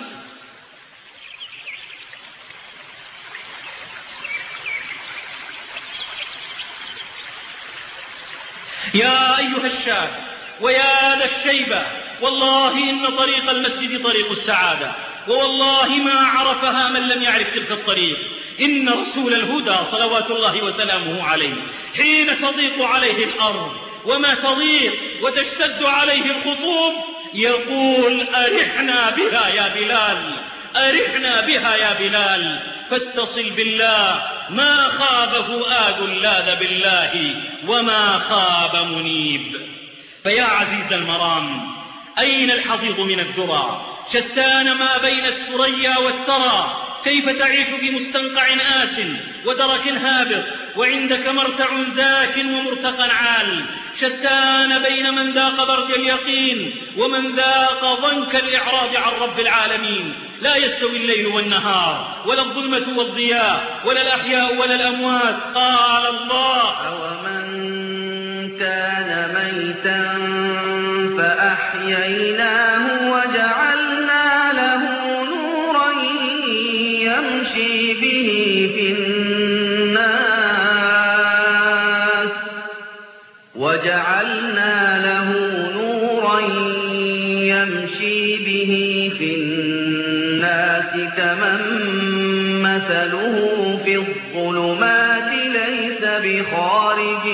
يا أيها الشاب ويا للشيبة، والله إن طريق المسجد طريق السعادة، ووالله ما عرفها من لم يعرف تلك الطريق. إن رسول الهدى صلوات الله وسلامه عليه حين تضيق عليه الأرض وما تضيق وتشتد عليه الخطوب يقول: أرحنا بها يا بلال، أرحنا بها يا بلال، فاتصل بالله ما خاب فؤاد لاذ بالله وما خاب منيب. فيا عزيز المرام، أين الحضيض من الذرى؟ شتان ما بين الثريا والثرى. كيف تعيش بمستنقع آس ودرك هابط وعندك مرتع ذاك ومرتقى عال؟ شتان بين من ذاق برد اليقين ومن ذاق ضنك الإعراض عن رب العالمين. لا يستوي الليل والنهار ولا الظلمة والضياء ولا الأحياء ولا الأموات. قال الله: أومن كان ميتا فأحييناه وجعلنا له نورا يمشي به في الناس كمن مثله في الظلمات ليس بخارج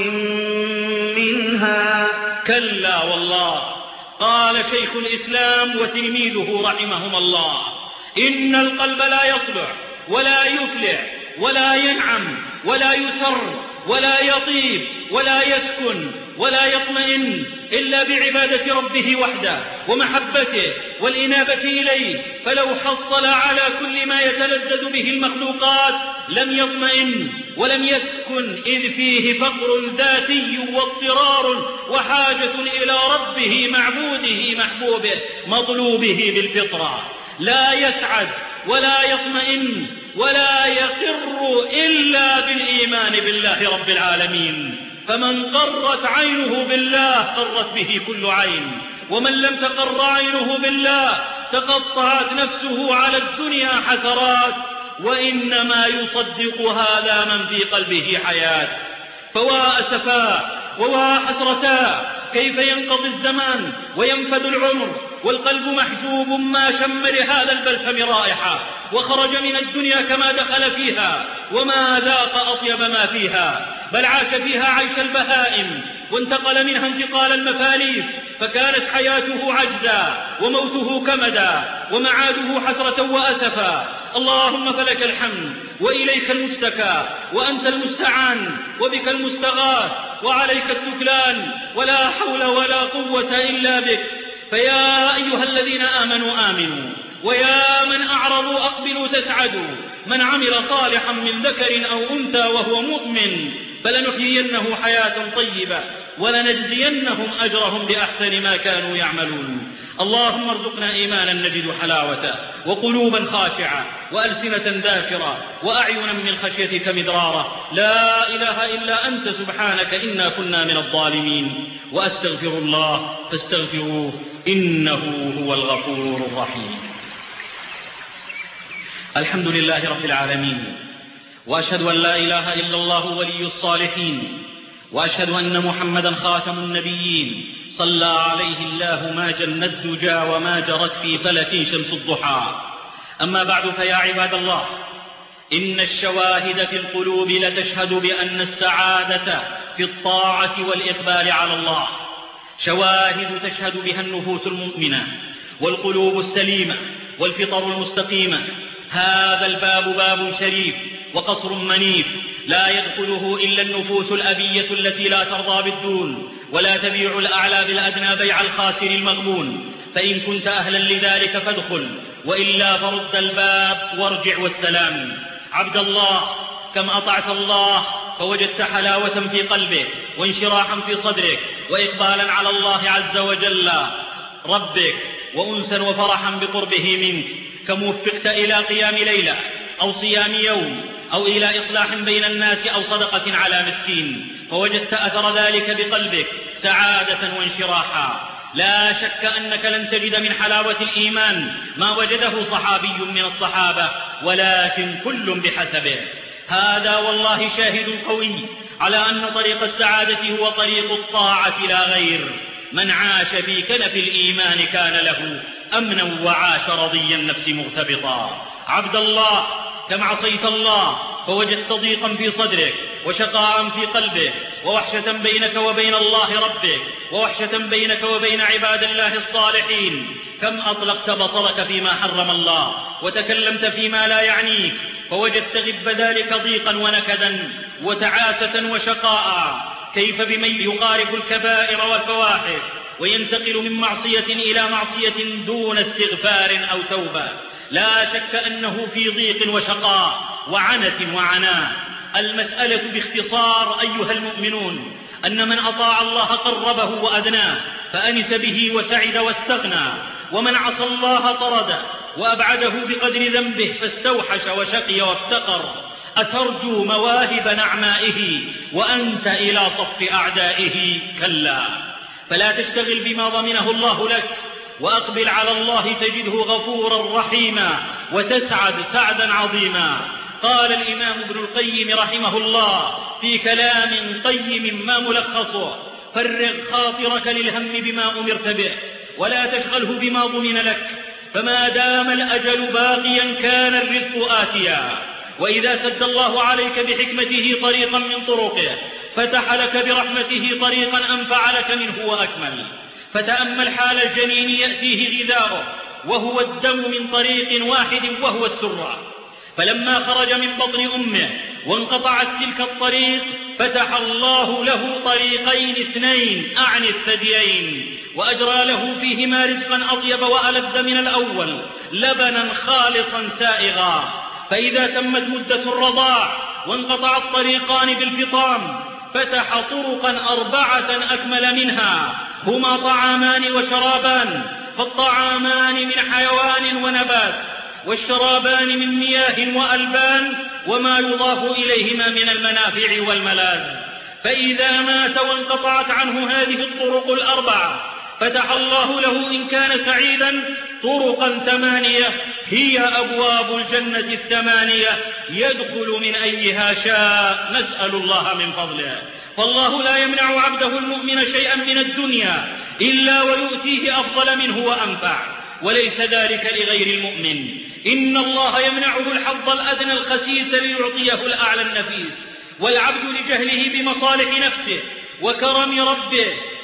منها. كلا والله. قال شيخ الإسلام وتلميذه رحمهما الله: إن القلب لا يصلح ولا يفلح ولا ينعم ولا يسر ولا يطيب ولا يسكن ولا يطمئن إلا بعبادة ربه وحده ومحبته والإنابة إليه، فلو حصل على كل ما يتلذذ به المخلوقات لم يطمئن ولم يسكن، إذ فيه فقر ذاتي واضطرار وحاجة إلى ربه معبوده محبوبه مطلوبه بالفطرة. لا يسعد ولا يطمئن ولا يقر إلا بالإيمان بالله رب العالمين. فمن قرت عينه بالله قرت به كل عين، ومن لم تقر عينه بالله تقطعت نفسه على الدنيا حسرات، وإنما يصدق هذا من في قلبه حياة. فوا أسفا ووا حسرتا، كيف ينقضي الزمان وينفد العمر والقلب محجوب ما شم لهذا البلسم رائحة، وخرج من الدنيا كما دخل فيها وما ذاق أطيب ما فيها، بل عاش فيها عيش البهائم وانتقل منها انتقال المفاليس، فكانت حياته عجزا وموته كمدا ومعاده حسرة وأسفا. اللهم فلك الحمد وإليك المشتكى وأنت المستعان وبك المستغاث وعليك التكلان، ولا حول ولا قوة إلا بك. فيا أيها الذين آمنوا آمنوا، ويا من أعرضوا أقبلوا تسعدوا. من عمل صالحا من ذكر أو أنثى وهو مؤمن فلنحيينه حياة طيبة ولنجزينهم أجرهم بأحسن ما كانوا يعملون. اللهم ارزقنا إيمانا نجد حلاوته، وقلوبا خاشعة، وألسنة ذاكرة، وأعينا من خشيتك مدرارة. لا إله إلا أنت سبحانك إنا كنا من الظالمين. وأستغفر الله فاستغفروه إنه هو الغفور الرحيم. الحمد لله رب العالمين، وأشهد أن لا إله إلا الله ولي الصالحين، وأشهد أن محمدا خاتم النبيين صلى عليه الله ما جن الدجى وما جرت في فلك شمس الضحى. أما بعد، فيا عباد الله، إن الشواهد في القلوب لتشهد بأن السعادة في الطاعة والإقبال على الله، شواهد تشهد بها النفوس المؤمنة والقلوب السليمة والفطر المستقيمة. هذا الباب باب شريف وقصر منيف، لا يدخله إلا النفوس الأبية التي لا ترضى بالدون ولا تبيع الأعلى بالأدنى بيع الخاسر المغبون. فإن كنت أهلا لذلك فادخل، وإلا فرد الباب وارجع والسلام. عبد الله، كم أطعت الله فوجدت حلاوة في قلبك وانشراحا في صدرك وإقبالا على الله عز وجل ربك وأنسا وفرحا بقربه منك. كم وفقت إلى قيام ليلة أو صيام يوم أو إلى إصلاح بين الناس أو صدقة على مسكين، فوجدت أثر ذلك بقلبك سعادة وانشراحا. لا شك أنك لن تجد من حلاوة الإيمان ما وجده صحابي من الصحابة، ولكن كل بحسبه. هذا والله شاهد قوي على أن طريق السعادة هو طريق الطاعة لا غير. من عاش في كنف الإيمان كان له أمنا وعاش رضي النفس مغتبطا. عبد الله، كم عصيت الله فوجدت ضيقا في صدرك وشقاء في قلبك ووحشة بينك وبين الله ربك ووحشة بينك وبين عباد الله الصالحين. كم أطلقت بصرك فيما حرم الله وتكلمت فيما لا يعنيك فوجدت غب ذلك ضيقا ونكدا وتعاسة وشقاء. كيف بمن يقارب الكبائر والفواحش وينتقل من معصية إلى معصية دون استغفار أو توبة؟ لا شك أنه في ضيق وشقاء وعنة وعناء. المسألة باختصار أيها المؤمنون أن من أطاع الله قربه وأدناه فأنس به وسعد واستغنى، ومن عصى الله طرده وأبعده بقدر ذنبه فاستوحش وشقي وافتقر. أترجو مواهب نعمائه وأنت إلى صف أعدائه؟ كلا. فلا تشتغل بما ضمنه الله لك، وأقبل على الله تجده غفورا رحيما وتسعد سعدا عظيما. قال الإمام ابن القيم رحمه الله في كلام قيم ما ملخصه: فرغ خاطرك للهم بما أمرت به ولا تشغله بما ضمن لك، فما دام الأجل باقيا كان الرزق آتيا. وإذا سد الله عليك بحكمته طريقا من طرقه فتح لك برحمته طريقا أنفع لك منه وأكمل. فتأمل حال الجنين يأتيه غذاؤه وهو الدم من طريق واحد وهو السرة، فلما خرج من بطن أمه وانقطعت تلك الطريق فتح الله له طريقين اثنين أعني الثديين، وأجرى له فيهما رزقا أطيب وألذ من الأول، لبنا خالصا سائغا. فإذا تمت مدة الرضاع وانقطع الطريقان بالفطام فتح طرقا 4 أكمل منها، هما طعامان وشرابان، فالطعامان من حيوان ونبات، والشرابان من مياه وألبان وما يضاف إليهما من المنافع والملاذ. فإذا مات وانقطعت عنه هذه الطرق 4 فتح الله له إن كان سعيدا طرقا 8 هي أبواب الجنة 8 يدخل من أيها شاء، نسأل الله من فضله. فالله لا يمنع عبده المؤمن شيئا من الدنيا إلا ويؤتيه أفضل منه وأنفع، وليس ذلك لغير المؤمن. إن الله يمنعه الحظ الأدنى الخسيس ليعطيه الأعلى النفيس، والعبد لجهله بمصالح نفسه وكرم ربه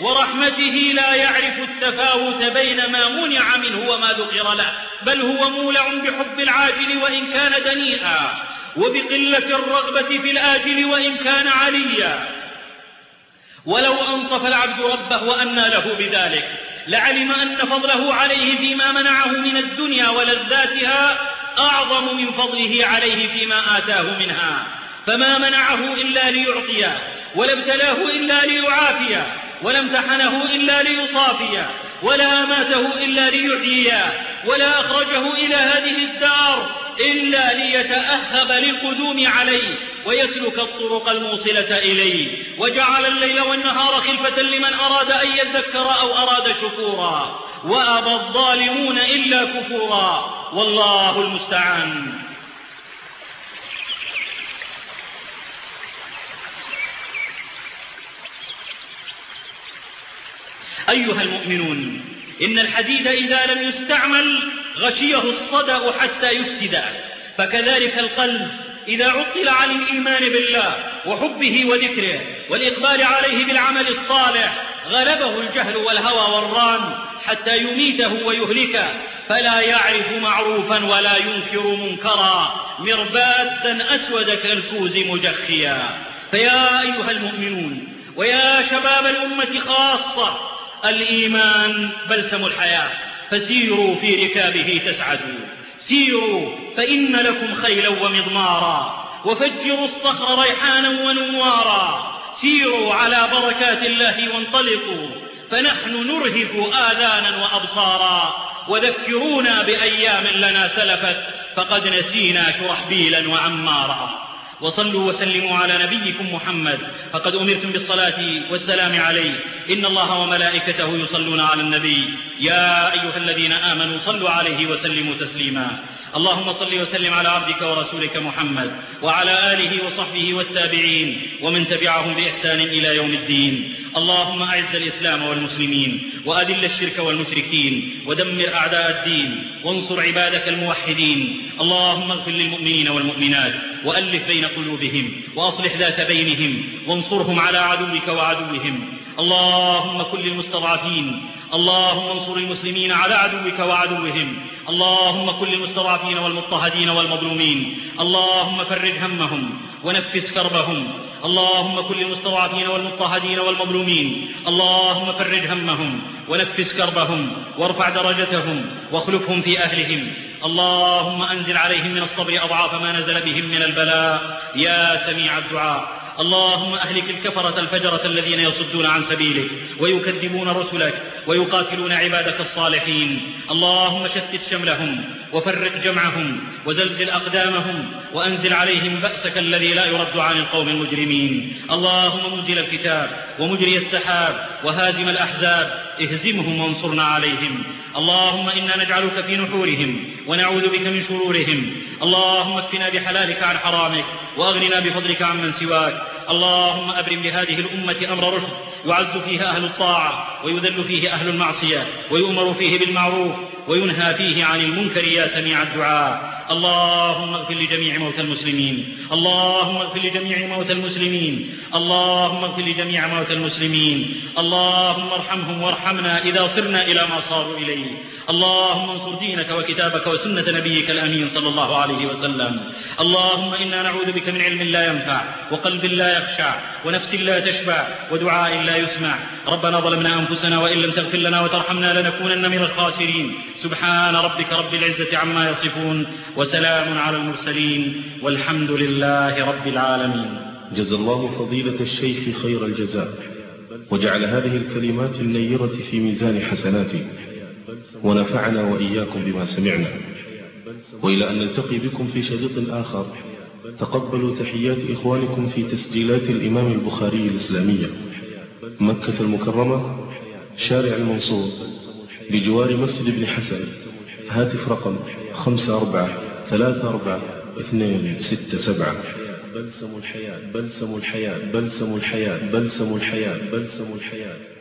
ورحمته لا يعرف التفاوت بين ما منع منه وما ذكر له، بل هو مولع بحب العاجل وإن كان دنيئا، وبقلة الرغبة في الآجل وإن كان عليا. ولو أنصف العبد ربه وأنى له بذلك لعلم أن فضله عليه فيما منعه من الدنيا ولذاتها أعظم من فضله عليه فيما آتاه منها. فما منعه إلا ليعطيه، ولا ابتلاه إلا ليعافيه، ولا امتحنه إلا ليصافيه، ولا أماته إلا ليحييه، ولا أخرجه إلى هذه الدار إلا ليتأهب للقدوم عليه ويسلك الطرق الموصلة إليه، وجعل الليل والنهار خلفة لمن أراد أن يذكر أو أراد شكورا، وأبى الظالمون إلا كفورا، والله المستعان. أيها المؤمنون، إن الحديد إذا لم يستعمل غشيه الصدأ حتى يفسده، فكذلك القلب إذا عطل عن الإيمان بالله وحبه وذكره والإقبال عليه بالعمل الصالح غلبه الجهل والهوى والران حتى يميته ويهلكه، فلا يعرف معروفا ولا ينكر منكرا، مربادا أسود كالكوز مجخيا. فيا أيها المؤمنون ويا شباب الأمة خاصة، الإيمان بلسم الحياة، فسيروا في ركابه تسعدوا. سيروا فإن لكم خيلا ومضمارا، وفجروا الصخر ريحانا ونوارا. سيروا على بركات الله وانطلقوا، فنحن نرهف آذانا وأبصارا. وذكرونا بأيام لنا سلفت، فقد نسينا شرحبيلا وعمارا. وصلوا وسلموا على نبيكم محمد، فقد أمرتم بالصلاة والسلام عليه. إن الله وملائكته يصلون على النبي، يا أيها الذين آمنوا صلوا عليه وسلموا تسليما. اللهم صل وسلم على عبدك ورسولك محمد وعلى آله وصحبه والتابعين ومن تبعهم بإحسان إلى يوم الدين. اللهم أعز الإسلام والمسلمين، وأذل الشرك والمشركين، ودمر أعداء الدين، وانصر عبادك الموحدين. اللهم اغفر للمؤمنين والمؤمنات، وألف بين قلوبهم، وأصلح ذات بينهم، وانصرهم على عدوك وعدوهم. اللهم كن للمستضعفين، اللهم انصر المسلمين على عدوك وعدوهم. اللهم كن للمستضعفين والمضطهدين والمظلومين، اللهم فرج همهم ونفس كربهم. اللهم كن للمستضعفين والمضطهدين والمظلومين، اللهم فرج همهم ونفس كربهم، وارفع درجتهم واخلفهم في أهلهم. اللهم أنزل عليهم من الصبر أضعاف ما نزل بهم من البلاء يا سميع الدعاء. اللهم أهلك الكفرة الفجرة الذين يصدون عن سبيلك ويكذبون رسلك ويقاتلون عبادك الصالحين. اللهم شتت شملهم وفرق جمعهم وزلزل أقدامهم، وأنزل عليهم بأسك الذي لا يرد عن القوم المجرمين. اللهم منزل الكتاب ومجري السحاب وهازم الأحزاب، اهزمهم وانصرنا عليهم. اللهم إنا نجعلك في نحورهم ونعوذ بك من شرورهم. اللهم اكفنا بحلالك عن حرامك، وأغننا بفضلك عمن سواك. اللهم أبرم بهذه الأمة أمر رشد، يعز فيها أهل الطاعة ويذل فيه أهل المعصية، ويؤمر فيه بالمعروف وينهى فيه عن المنكر يا سميع الدعاء. اللهم اغفر لجميع موتى المسلمين، اللهم اغفر لجميع موتى المسلمين، اللهم اغفر لجميع موتى المسلمين. اللهم ارحمهم وارحمنا إذا صرنا إلى ما صاروا إليه. اللهم انصر دينك وكتابك وسنة نبيك الأمين صلى الله عليه وسلم. اللهم إنا نعوذ بك من علم لا ينفع، وقلب لا يخشع، ونفس لا تشبع، ودعاء لا يسمع. ربنا ظلمنا أنفسنا وإن لم تغفر لنا وترحمنا لنكونن من الخاسرين. سبحان ربك رب العزة عما يصفون، وسلام على المرسلين، والحمد لله رب العالمين. جزا الله فضيلة الشيخ خير الجزاء، وجعل هذه الكلمات النيرة في ميزان حسناته، ونفعنا وإياكم بما سمعنا. وإلى أن نلتقي بكم في شريط آخر، تقبلوا تحيات إخوانكم في تسجيلات الإمام البخاري الإسلامية، مكة المكرمة، شارع المنصور، بجوار مسجد ابن حسن. هاتف رقم 5434-267. بلسم الحياة، بلسم الحياة، بلسم الحياة، بلسم الحياة، بلسم الحياة.